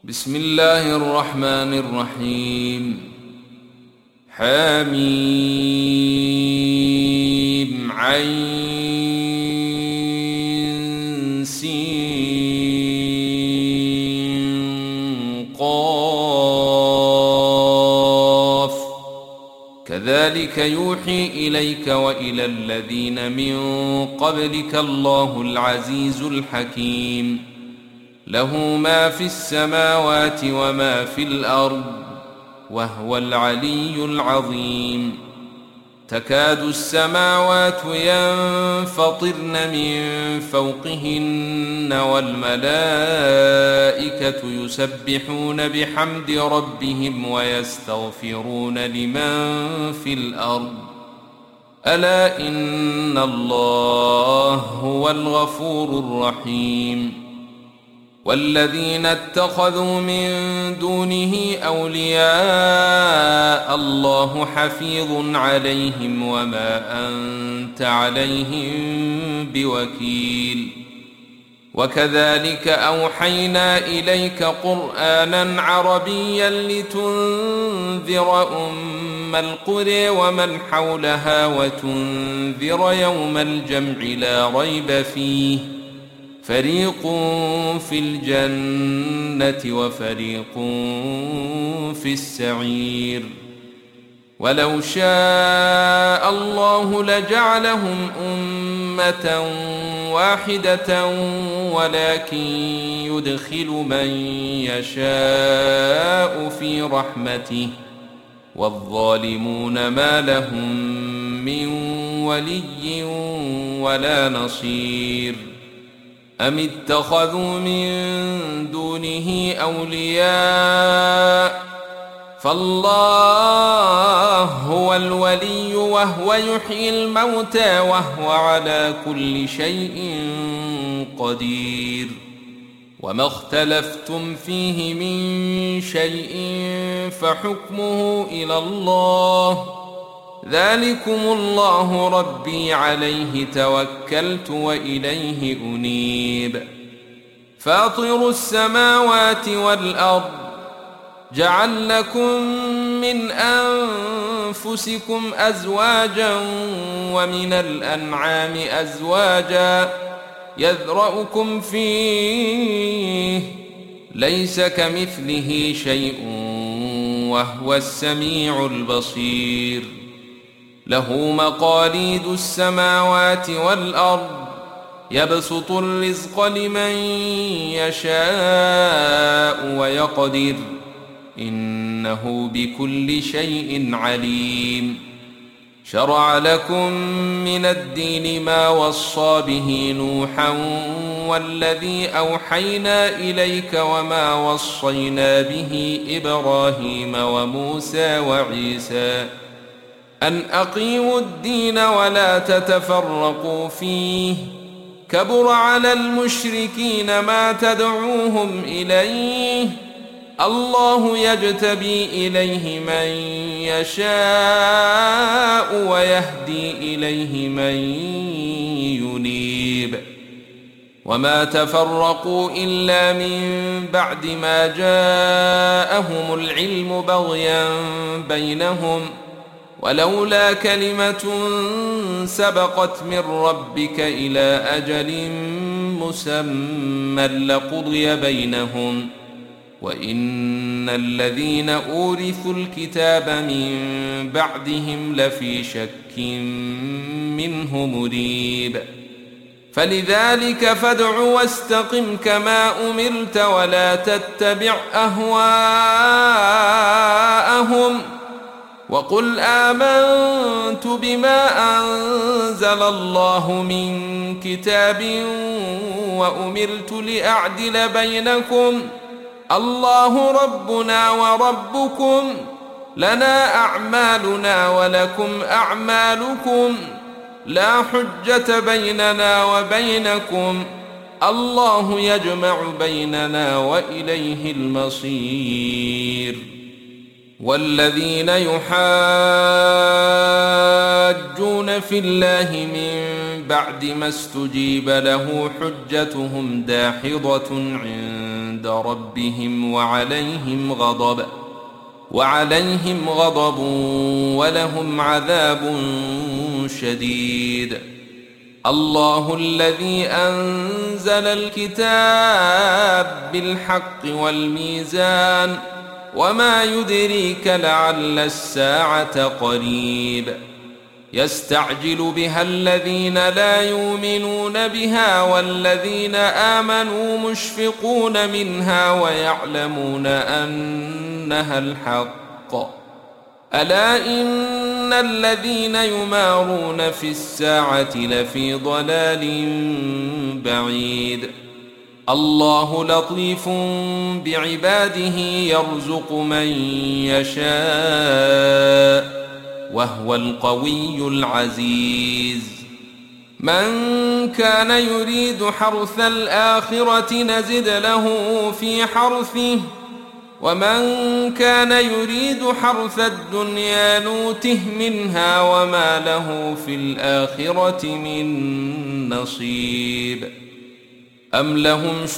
بسم الله الرحمن الرحيم. حميم عين سين قاف كذلك يوحي إليك وإلى الذين من قبلك الله العزيز الحكيم. له ما في السماوات وما في الأرض وهو العلي العظيم. تكاد السماوات ينفطرن من فوقهن والملائكة يسبحون بحمد ربهم ويستغفرون لمن في الأرض ألا إن الله هو الغفور الرحيم. والذين اتخذوا من دونه أولياء الله حفيظ عليهم وما أنت عليهم بوكيل. وكذلك أوحينا إليك قرآنا عربيا لتنذر أم القرى ومن حولها وتنذر يوم الجمع لا ريب فيه فريق في الجنة وفريق في السعير. ولو شاء الله لجعلهم أمة واحدة ولكن يدخل من يشاء في رحمته والظالمون ما لهم من ولي ولا نصير. أم اتخذوا من دونه أولياء فالله هو الولي وهو يحيي الموتى وهو على كل شيء قدير. وما اختلفتم فيه من شيء فحكمه إلى الله ذلكم الله ربي عليه توكلت وإليه أنيب. فاطر السماوات والأرض جعل لكم من أنفسكم أزواجا ومن الأنعام أزواجا يذرأكم فيه ليس كمثله شيء وهو السميع البصير. له مقاليد السماوات والأرض يبسط الرزق لمن يشاء ويقدر إنه بكل شيء عليم. شرع لكم من الدين ما وصى به نوحا والذي أوحينا إليك وما وصينا به إبراهيم وموسى وعيسى أن أقيموا الدين ولا تتفرقوا فيه كبر على المشركين ما تدعوهم إليه الله يجتبي إليه من يشاء ويهدي إليه من ينيب. وما تفرقوا إلا من بعد ما جاءهم العلم بغيا بينهم ولولا كلمة سبقت من ربك إلى أجل مسمى لقضي بينهم وإن الذين أورثوا الكتاب من بعدهم لفي شك منه مريب. فلذلك فادع واستقم كما أمرت ولا تتبع أهواءهم وقل آمنت بما أنزل الله من كتاب وأمرت لأعدل بينكم الله ربنا وربكم لنا أعمالنا ولكم أعمالكم لا حجة بيننا وبينكم الله يجمع بيننا وإليه المصير. والذين يحاجون في الله من بعد ما استجيب له حجتهم داحضة عند ربهم وعليهم غضب ولهم عذاب شديد. الله الذي أنزل الكتاب بالحق والميزان وما يدريك لعل الساعة قريب. يستعجل بها الذين لا يؤمنون بها والذين آمنوا مشفقون منها ويعلمون أنها الحق. ألا إن الذين يمارون في الساعة لفي ضلال بعيد. الله لطيف بعباده يرزق من يشاء وهو القوي العزيز. من كان يريد حرث الآخرة نزد له في حرثه ومن كان يريد حرث الدنيا نوته منها وما له في الآخرة من نصيب. أم لهم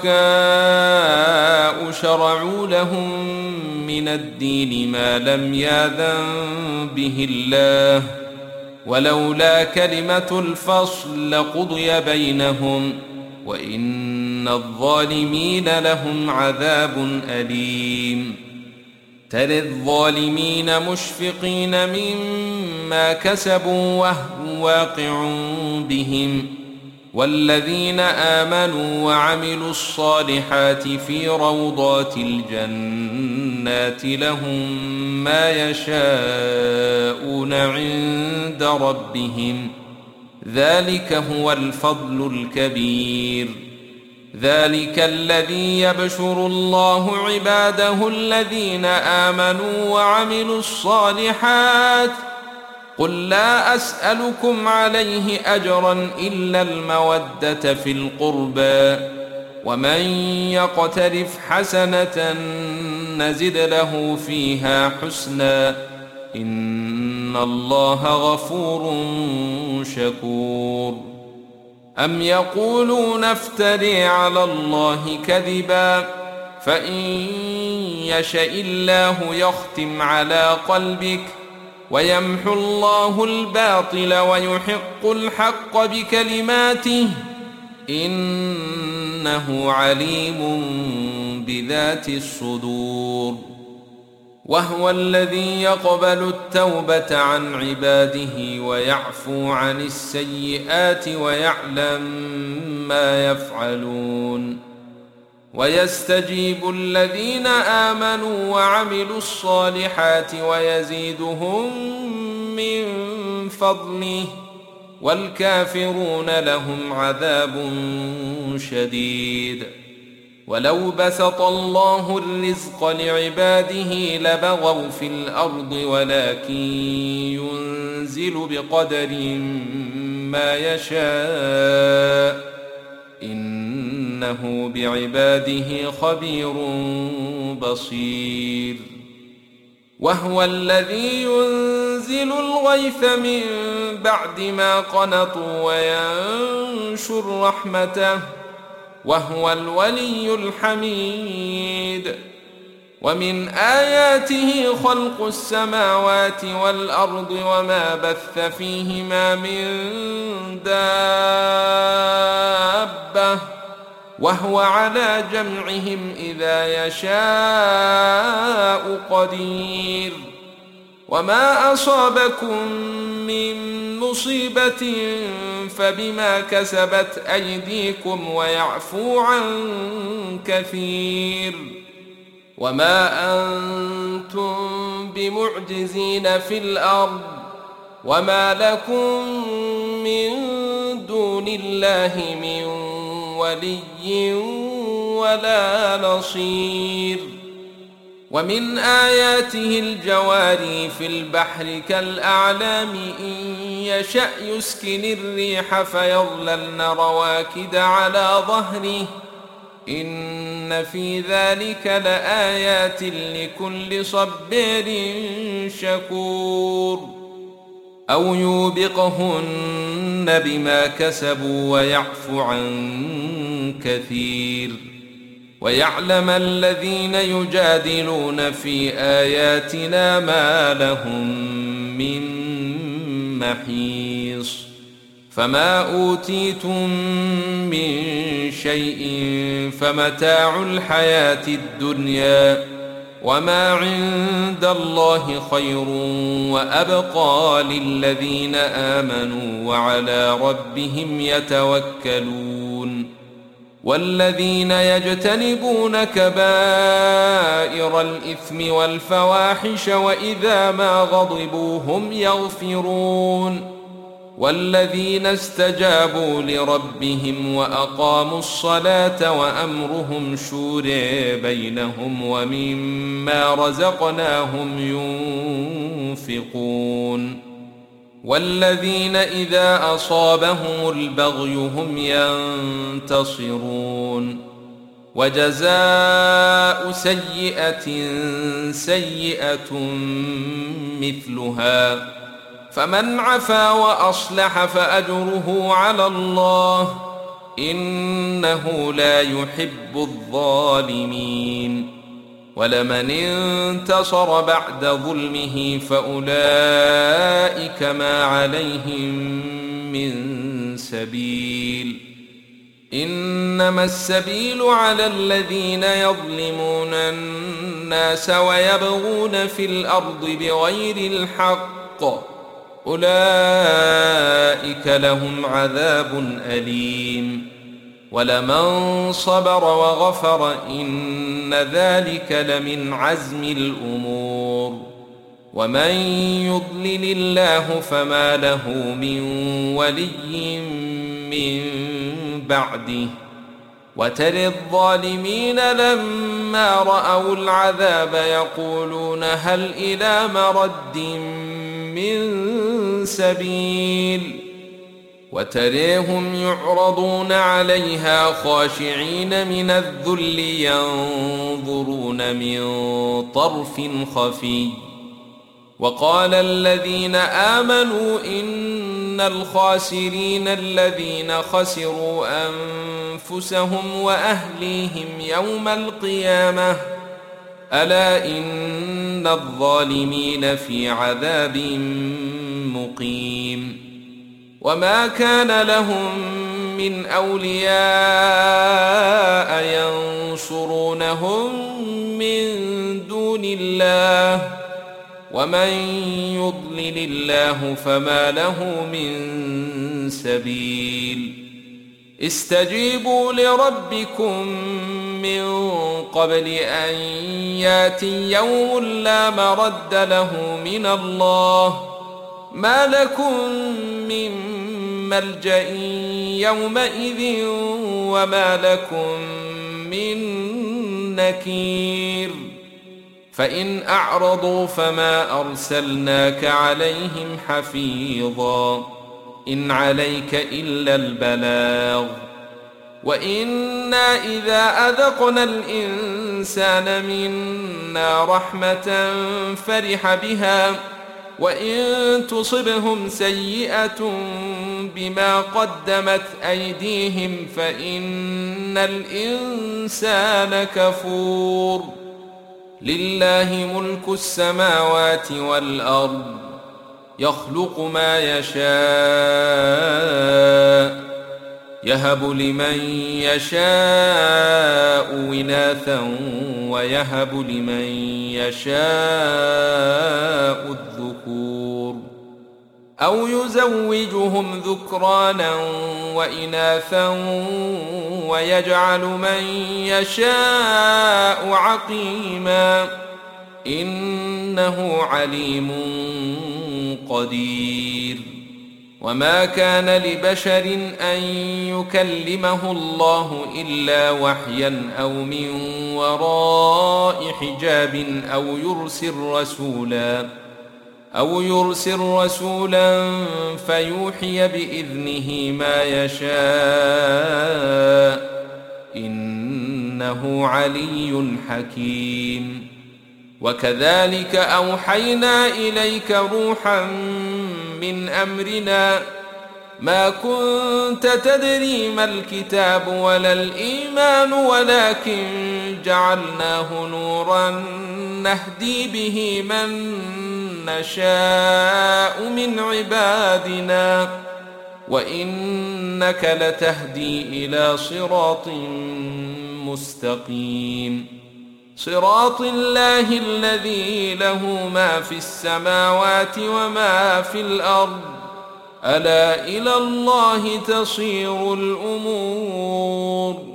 شركاء شرعوا لهم من الدين ما لم يأذن به الله ولولا كلمة الفصل لقضي بينهم وإن الظالمين لهم عذاب أليم. ترى الظالمين مشفقين مما كسبوا وهو واقع بهم والذين آمنوا وعملوا الصالحات في روضات الجنات لهم ما يشاءون عند ربهم ذلك هو الفضل الكبير. ذلك الذي يبشر الله عباده الذين آمنوا وعملوا الصالحات قل لا أسألكم عليه أجرا إلا المودة في القربى ومن يقترف حسنة نزد له فيها حسنا إن الله غفور شكور. أم يقولون افتري على الله كذبا فإن يشاء الله يختم على قلبك ويمحو الله الباطل ويحق الحق بكلماته إنه عليم بذات الصدور. وهو الذي يقبل التوبة عن عباده ويعفو عن السيئات ويعلم ما يفعلون. ويستجيب الذين آمنوا وعملوا الصالحات ويزيدهم من فضله والكافرون لهم عذاب شديد. ولو بسط الله الرزق لعباده لبغوا في الأرض ولكن ينزل بقدر ما يشاء إنه بعباده خبير بصير. وهو الذي ينزل الغيث من بعد ما قنطوا وينشر رحمته وهو الولي الحميد. ومن آياته خلق السماوات والأرض وما بث فيهما من دابة وهو على جمعهم إذا يشاء قدير. وما أصابكم من مصيبة فبما كسبت أيديكم ويعفو عن كثير. وما أنتم بمعجزين في الأرض وما لكم من دون الله من ولي ولا نصير. ومن آياته الجواري في البحر كالأعلام إن يشأ يسكن الريح فيظللن رواكد على ظهره إن في ذلك لآيات لكل صبار شكور. أو يوبقهن بما كسبوا ويعفو عن كثير، ويعلم الذين يجادلون في آياتنا ما لهم من محيص. فما أوتيتم من شيء فمتاع الحياة الدنيا، وما عند الله خير وأبقى للذين آمنوا وعلى ربهم يتوكلون. والذين يجتنبون كبائر الإثم والفواحش وإذا ما غضبوا هم يغفرون. والذين استجابوا لربهم وأقاموا الصلاة وأمرهم شورى بينهم ومما رزقناهم ينفقون. والذين إذا أصابهم البغي هم ينتصرون. وجزاء سيئة سيئة مثلها، فمن عفا وأصلح فأجره على الله، إنه لا يحب الظالمين. ولمن انتصر بعد ظلمه فأولئك ما عليهم من سبيل. إنما السبيل على الذين يظلمون الناس ويبغون في الأرض بغير الحق، أولئك لهم عذاب أليم. ولمن صبر وغفر إن ذلك لمن عزم الأمور. ومن يضلل الله فما له من ولي من بعده. وترى الظالمين لما رأوا العذاب يقولون هل إلى مرد من سبيل. وتريهم يعرضون عليها خاشعين من الذل ينظرون من طرف خفي. وقال الذين آمنوا إن الخاسرين الذين خسروا أنفسهم وأهليهم يوم القيامة، ألا إن الظالمين في عذاب مقيم. وما كان لهم من أولياء ينصرونهم من دون الله، ومن يضلل الله فما له من سبيل. استجيبوا لربكم من قبل أن ياتي يوم لا مرد له من الله، ما لكم من ملجأ يومئذ وما لكم من نكير. فإن أعرضوا فما أرسلناك عليهم حفيظا، إن عليك إلا البلاغ. وإنا إذا أذقنا الإنسان منا رحمة فرح بها، وإن تصبهم سيئة بما قدمت أيديهم فإن الإنسان كفور. لله ملك السماوات والأرض، يخلق ما يشاء، يهب لمن يشاء إناثا ويهب لمن يشاء الذكور، أو يزوجهم ذكرانا وإناثا ويجعل من يشاء عقيما، إنه عليم قدير. وما كان لبشر أن يكلمه الله إلا وحيا أو من وراء حجاب أو يرسل رسولا فيوحي بإذنه ما يشاء، إنه علي حكيم. وكذلك أوحينا إليك روحا من أمرنا، ما كنت تدري ما الكتاب ولا الإيمان ولكن جعلناه نورا نهدي به من نشاء من عبادنا وإنك لتهدي إلى صراط مستقيم صراط الله الذي له ما في السماوات وما في الأرض ألا إلى الله تصير الأمور